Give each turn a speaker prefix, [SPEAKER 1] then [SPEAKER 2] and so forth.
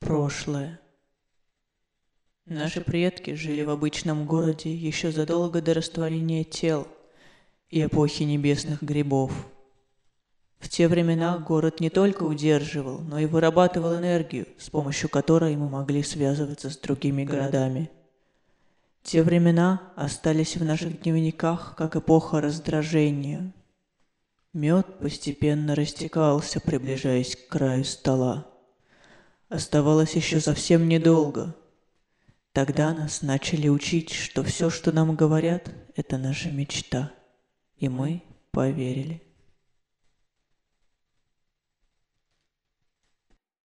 [SPEAKER 1] прошлое. Наши предки жили в обычном городе еще задолго до растворения тел и эпохи небесных грибов. В те времена город не только удерживал, но и вырабатывал энергию, с помощью которой мы могли связываться с другими городами. Те времена остались в наших дневниках как эпоха раздражения. Мед постепенно растекался, приближаясь к краю стола. Оставалось еще совсем недолго. Тогда нас начали учить, что все, что нам говорят, это наша мечта. И мы поверили.